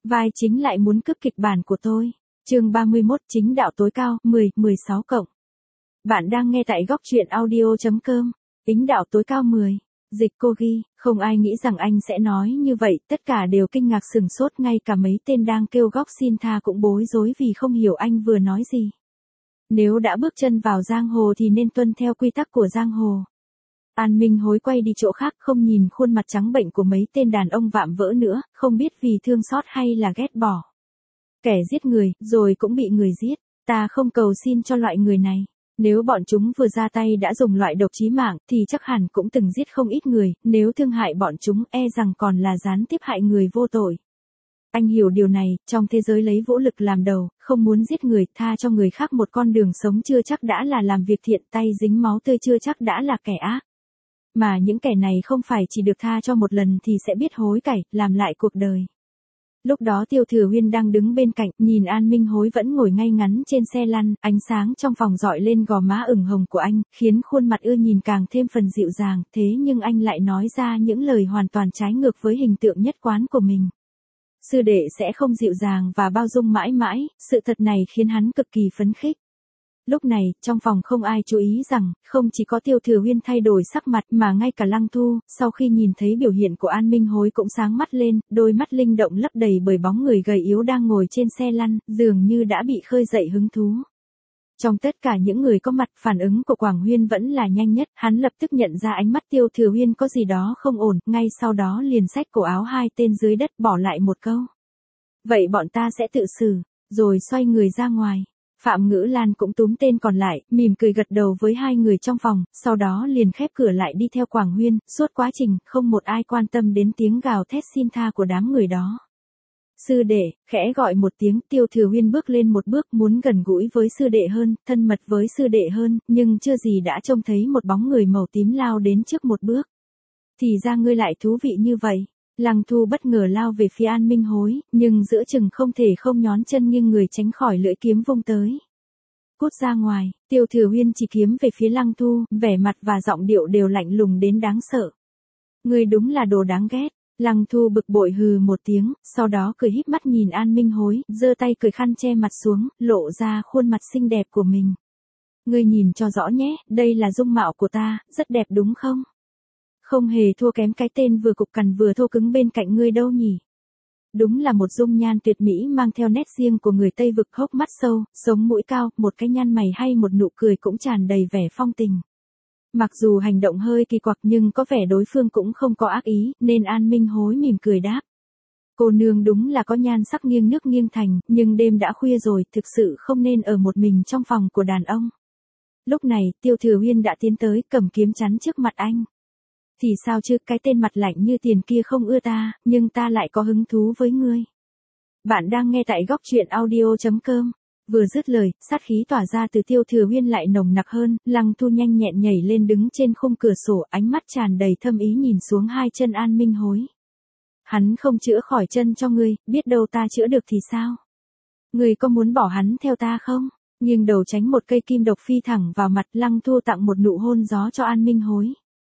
vai chính lại muốn cướp kịch bản của tôi. Chương 31 chính đạo tối cao, 16 cộng. Bạn đang nghe tại góc truyện audio.com. Chính đạo tối cao 10. Dịch cô ghi, không ai nghĩ rằng anh sẽ nói như vậy, tất cả đều kinh ngạc sửng sốt, ngay cả mấy tên đang kêu góc xin tha cũng bối rối vì không hiểu anh vừa nói gì. Nếu đã bước chân vào giang hồ thì nên tuân theo quy tắc của giang hồ. An Minh Hối quay đi chỗ khác, không nhìn khuôn mặt trắng bệnh của mấy tên đàn ông vạm vỡ nữa, không biết vì thương xót hay là ghét bỏ. Kẻ giết người, rồi cũng bị người giết, ta không cầu xin cho loại người này. Nếu bọn chúng vừa ra tay đã dùng loại độc chí mạng thì chắc hẳn cũng từng giết không ít người, nếu thương hại bọn chúng e rằng còn là gián tiếp hại người vô tội. Anh hiểu điều này, trong thế giới lấy vũ lực làm đầu, không muốn giết người, tha cho người khác một con đường sống chưa chắc đã là làm việc thiện, tay dính máu tươi chưa chắc đã là kẻ ác. Mà những kẻ này không phải chỉ được tha cho một lần thì sẽ biết hối cải, làm lại cuộc đời. Lúc đó Tiêu Thừa Huyên đang đứng bên cạnh, nhìn An Minh Hối vẫn ngồi ngay ngắn trên xe lăn, ánh sáng trong phòng dọi lên gò má ửng hồng của anh, khiến khuôn mặt ưa nhìn càng thêm phần dịu dàng, thế nhưng anh lại nói ra những lời hoàn toàn trái ngược với hình tượng nhất quán của mình. Sư đệ sẽ không dịu dàng và bao dung mãi mãi, sự thật này khiến hắn cực kỳ phấn khích. Lúc này, trong phòng không ai chú ý rằng, không chỉ có Tiêu Thừa Huyên thay đổi sắc mặt mà ngay cả Lăng Thu, sau khi nhìn thấy biểu hiện của An Minh Hối cũng sáng mắt lên, đôi mắt linh động lấp đầy bởi bóng người gầy yếu đang ngồi trên xe lăn, dường như đã bị khơi dậy hứng thú. Trong tất cả những người có mặt, phản ứng của Quảng Huyên vẫn là nhanh nhất, hắn lập tức nhận ra ánh mắt Tiêu Thừa Huyên có gì đó không ổn, ngay sau đó liền xách cổ áo hai tên dưới đất bỏ lại một câu. Vậy bọn ta sẽ tự xử, rồi xoay người ra ngoài. Phạm Ngữ Lan cũng túm tên còn lại, mỉm cười gật đầu với hai người trong phòng, sau đó liền khép cửa lại đi theo Quảng Huyên, suốt quá trình, không một ai quan tâm đến tiếng gào thét xin tha của đám người đó. Sư đệ, khẽ gọi một tiếng, Tiêu Thừa Huyên bước lên một bước muốn gần gũi với sư đệ hơn, thân mật với sư đệ hơn, nhưng chưa gì đã trông thấy một bóng người màu tím lao đến trước một bước. Thì ra ngươi lại thú vị như vậy. Lăng Thu bất ngờ lao về phía An Minh Hối, nhưng giữa chừng không thể không nhón chân nghiêng người tránh khỏi lưỡi kiếm vung tới. Cút ra ngoài, Tiêu Thừa Huyên chỉ kiếm về phía Lăng Thu, vẻ mặt và giọng điệu đều lạnh lùng đến đáng sợ. Ngươi đúng là đồ đáng ghét. Lăng Thu bực bội hừ một tiếng, sau đó cười híp mắt nhìn An Minh Hối, giơ tay cởi khăn che mặt xuống, lộ ra khuôn mặt xinh đẹp của mình. Ngươi nhìn cho rõ nhé, đây là dung mạo của ta, rất đẹp đúng không? Không hề thua kém cái tên vừa cục cằn vừa thô cứng bên cạnh ngươi đâu nhỉ. Đúng là một dung nhan tuyệt mỹ mang theo nét riêng của người Tây vực, hốc mắt sâu, sống mũi cao, một cái nhăn mày hay một nụ cười cũng tràn đầy vẻ phong tình. Mặc dù hành động hơi kỳ quặc nhưng có vẻ đối phương cũng không có ác ý, nên An Minh Hối mỉm cười đáp. Cô nương đúng là có nhan sắc nghiêng nước nghiêng thành, nhưng đêm đã khuya rồi, thực sự không nên ở một mình trong phòng của đàn ông. Lúc này, Tiêu Thừa Huyên đã tiến tới, cầm kiếm chắn trước mặt anh. Thì sao chứ, cái tên mặt lạnh như tiền kia không ưa ta, nhưng ta lại có hứng thú với ngươi. Bạn đang nghe tại góc truyện audio.com. Vừa dứt lời, sát khí tỏa ra từ Tiêu Thừa Huyên lại nồng nặc hơn, Lăng Thu nhanh nhẹn nhảy lên đứng trên khung cửa sổ, ánh mắt tràn đầy thâm ý nhìn xuống hai chân An Minh Hối. Hắn không chữa khỏi chân cho ngươi, biết đâu ta chữa được thì sao? Ngươi có muốn bỏ hắn theo ta không? Nhưng đầu tránh một cây kim độc phi thẳng vào mặt, Lăng Thu tặng một nụ hôn gió cho An Minh Hối.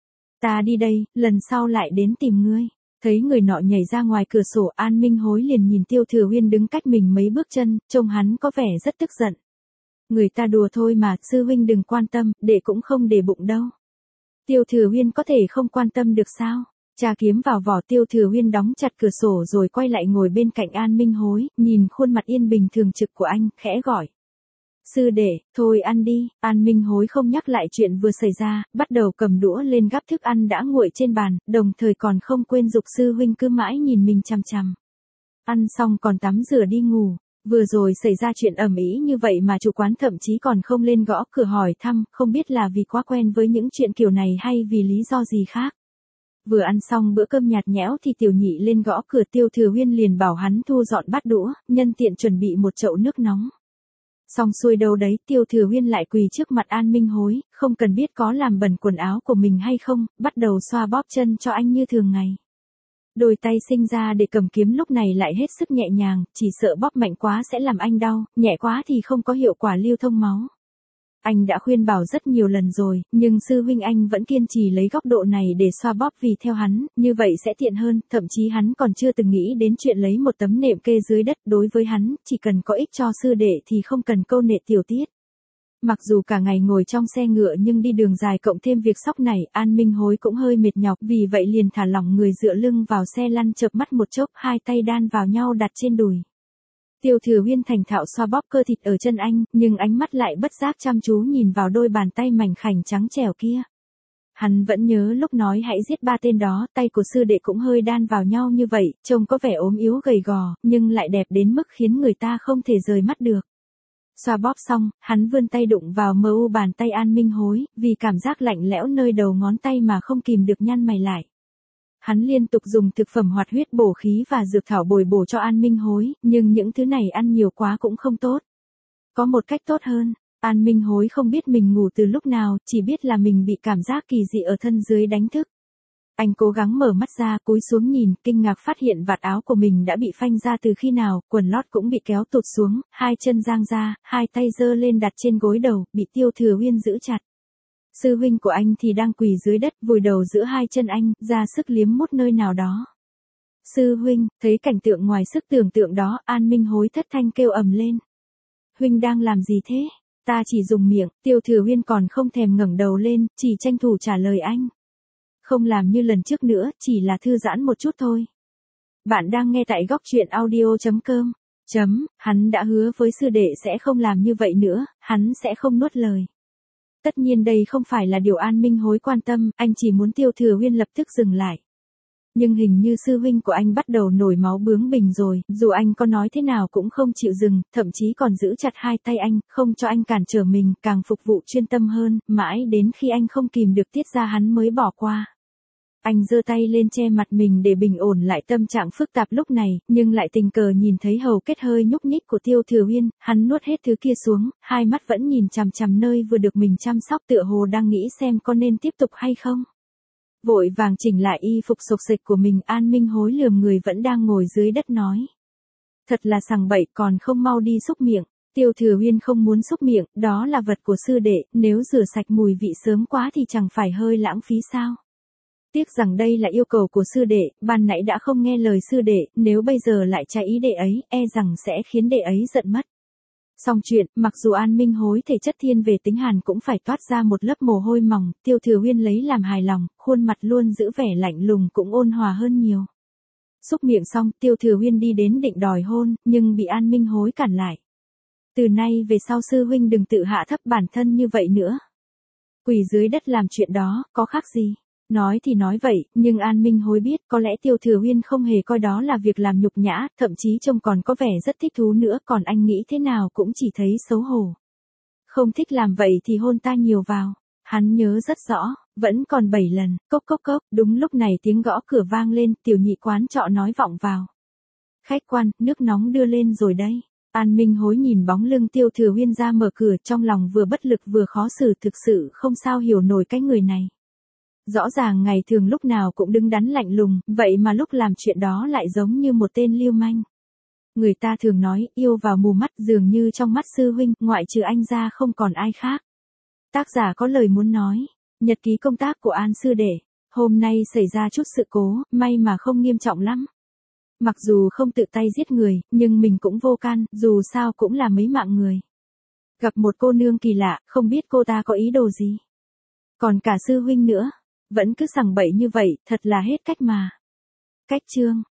Ta đi đây, lần sau lại đến tìm ngươi. Thấy người nọ nhảy ra ngoài cửa sổ, An Minh Hối liền nhìn Tiêu Thừa Huyên đứng cách mình mấy bước chân, trông hắn có vẻ rất tức giận. Người ta đùa thôi mà, sư huynh đừng quan tâm, đệ cũng không để bụng đâu. Tiêu Thừa Huyên có thể không quan tâm được sao? Chà kiếm vào vỏ, Tiêu Thừa Huyên đóng chặt cửa sổ rồi quay lại ngồi bên cạnh An Minh Hối, nhìn khuôn mặt yên bình thường trực của anh, khẽ gọi. Sư đệ, thôi ăn đi. An Minh Hối không nhắc lại chuyện vừa xảy ra, bắt đầu cầm đũa lên gắp thức ăn đã nguội trên bàn, đồng thời còn không quên giục sư huynh cứ mãi nhìn mình chằm chằm. Ăn xong còn tắm rửa đi ngủ. Vừa rồi xảy ra chuyện ầm ĩ như vậy mà chủ quán thậm chí còn không lên gõ cửa hỏi thăm, không biết là vì quá quen với những chuyện kiểu này hay vì lý do gì khác. Vừa ăn xong bữa cơm nhạt nhẽo thì Tiểu Nhị lên gõ cửa, Tiêu Thừa Huyên liền bảo hắn thu dọn bát đũa, nhân tiện chuẩn bị một chậu nước nóng. Xong xuôi đâu đấy, Tiêu Thừa Huyên lại quỳ trước mặt An Minh Hối, không cần biết có làm bẩn quần áo của mình hay không, bắt đầu xoa bóp chân cho anh như thường ngày. Đôi tay sinh ra để cầm kiếm lúc này lại hết sức nhẹ nhàng, chỉ sợ bóp mạnh quá sẽ làm anh đau, nhẹ quá thì không có hiệu quả lưu thông máu. Anh đã khuyên bảo rất nhiều lần rồi, nhưng sư huynh anh vẫn kiên trì lấy góc độ này để xoa bóp vì theo hắn, như vậy sẽ tiện hơn, thậm chí hắn còn chưa từng nghĩ đến chuyện lấy một tấm nệm kê dưới đất. Đối với hắn, chỉ cần có ích cho sư đệ thì không cần câu nệ tiểu tiết. Mặc dù cả ngày ngồi trong xe ngựa nhưng đi đường dài cộng thêm việc sóc này, An Minh Hối cũng hơi mệt nhọc, vì vậy liền thả lỏng người dựa lưng vào xe lăn, chợp mắt một chốc, hai tay đan vào nhau đặt trên đùi. Tiêu Thừa Huyên thành thạo xoa bóp cơ thịt ở chân anh, nhưng ánh mắt lại bất giác chăm chú nhìn vào đôi bàn tay mảnh khảnh trắng trẻo kia. Hắn vẫn nhớ lúc nói hãy giết ba tên đó, tay của sư đệ cũng hơi đan vào nhau như vậy, trông có vẻ ốm yếu gầy gò, nhưng lại đẹp đến mức khiến người ta không thể rời mắt được. Xoa bóp xong, hắn vươn tay đụng vào mờ u bàn tay An Minh Hối, vì cảm giác lạnh lẽo nơi đầu ngón tay mà không kìm được nhăn mày lại. Hắn liên tục dùng thực phẩm hoạt huyết bổ khí và dược thảo bồi bổ cho An Minh Hối, nhưng những thứ này ăn nhiều quá cũng không tốt. Có một cách tốt hơn, An Minh Hối không biết mình ngủ từ lúc nào, chỉ biết là mình bị cảm giác kỳ dị ở thân dưới đánh thức. Anh cố gắng mở mắt ra, cúi xuống nhìn, kinh ngạc phát hiện vạt áo của mình đã bị phanh ra từ khi nào, quần lót cũng bị kéo tụt xuống, hai chân giang ra, hai tay giơ lên đặt trên gối đầu, bị Tiêu Thừa Huyên giữ chặt. Sư huynh của anh thì đang quỳ dưới đất, vùi đầu giữa hai chân anh, ra sức liếm mút nơi nào đó. Sư huynh, thấy cảnh tượng ngoài sức tưởng tượng đó, An Minh Hối thất thanh kêu ầm lên. Huynh đang làm gì thế? Ta chỉ dùng miệng. Tiêu Thừa Huyên còn không thèm ngẩng đầu lên, chỉ tranh thủ trả lời anh. Không làm như lần trước nữa, chỉ là thư giãn một chút thôi. Bạn đang nghe tại góc truyện audio.com. Hắn đã hứa với sư đệ sẽ không làm như vậy nữa, hắn sẽ không nuốt lời. Tất nhiên đây không phải là điều An Minh Hối quan tâm, anh chỉ muốn Tiêu Thừa Huyên lập tức dừng lại. Nhưng hình như sư huynh của anh bắt đầu nổi máu bướng bỉnh rồi, dù anh có nói thế nào cũng không chịu dừng, thậm chí còn giữ chặt hai tay anh, không cho anh cản trở mình, càng phục vụ chuyên tâm hơn, mãi đến khi anh không kìm được tiết ra hắn mới bỏ qua. Anh giơ tay lên che mặt mình để bình ổn lại tâm trạng phức tạp lúc này, nhưng lại tình cờ nhìn thấy hầu kết hơi nhúc nhích của Tiêu Thừa Huyên, hắn nuốt hết thứ kia xuống, hai mắt vẫn nhìn chằm chằm nơi vừa được mình chăm sóc, tựa hồ đang nghĩ xem có nên tiếp tục hay không. Vội vàng chỉnh lại y phục xộc xệch của mình, An Minh Hối lườm người vẫn đang ngồi dưới đất nói. Thật là sằng bậy, còn không mau đi xúc miệng. Tiêu Thừa Huyên không muốn xúc miệng, đó là vật của sư đệ, nếu rửa sạch mùi vị sớm quá thì chẳng phải hơi lãng phí sao. Tiếc rằng đây là yêu cầu của sư đệ, ban nãy đã không nghe lời sư đệ, nếu bây giờ lại trái ý đệ ấy, e rằng sẽ khiến đệ ấy giận mất. Xong chuyện, mặc dù An Minh Hối thể chất thiên về tính hàn cũng phải toát ra một lớp mồ hôi mỏng, Tiêu Thừa Huyên lấy làm hài lòng, khuôn mặt luôn giữ vẻ lạnh lùng cũng ôn hòa hơn nhiều. Xúc miệng xong, Tiêu Thừa Huyên đi đến định đòi hôn, nhưng bị An Minh Hối cản lại. Từ nay về sau sư huynh đừng tự hạ thấp bản thân như vậy nữa. Quỳ dưới đất làm chuyện đó, có khác gì? Nói thì nói vậy, nhưng An Minh Hối biết có lẽ Tiêu Thừa Huyên không hề coi đó là việc làm nhục nhã, thậm chí trông còn có vẻ rất thích thú nữa, còn anh nghĩ thế nào cũng chỉ thấy xấu hổ. Không thích làm vậy thì hôn ta nhiều vào. Hắn nhớ rất rõ, vẫn còn 7 lần, cốc cốc cốc, đúng lúc này tiếng gõ cửa vang lên, tiểu nhị quán trọ nói vọng vào. Khách quan, nước nóng đưa lên rồi đây. An Minh Hối nhìn bóng lưng Tiêu Thừa Huyên ra mở cửa, trong lòng vừa bất lực vừa khó xử, thực sự không sao hiểu nổi cái người này. Rõ ràng ngày thường lúc nào cũng đứng đắn lạnh lùng, vậy mà lúc làm chuyện đó lại giống như một tên lưu manh. Người ta thường nói, yêu vào mù mắt, dường như trong mắt sư huynh, ngoại trừ anh ra không còn ai khác. Tác giả có lời muốn nói. Nhật ký công tác của An sư đệ. Hôm nay xảy ra chút sự cố, may mà không nghiêm trọng lắm. Mặc dù không tự tay giết người, nhưng mình cũng vô can, dù sao cũng là mấy mạng người. Gặp một cô nương kỳ lạ, không biết cô ta có ý đồ gì. Còn cả sư huynh nữa. Vẫn cứ sằng bậy như vậy, thật là hết cách mà. Cách chương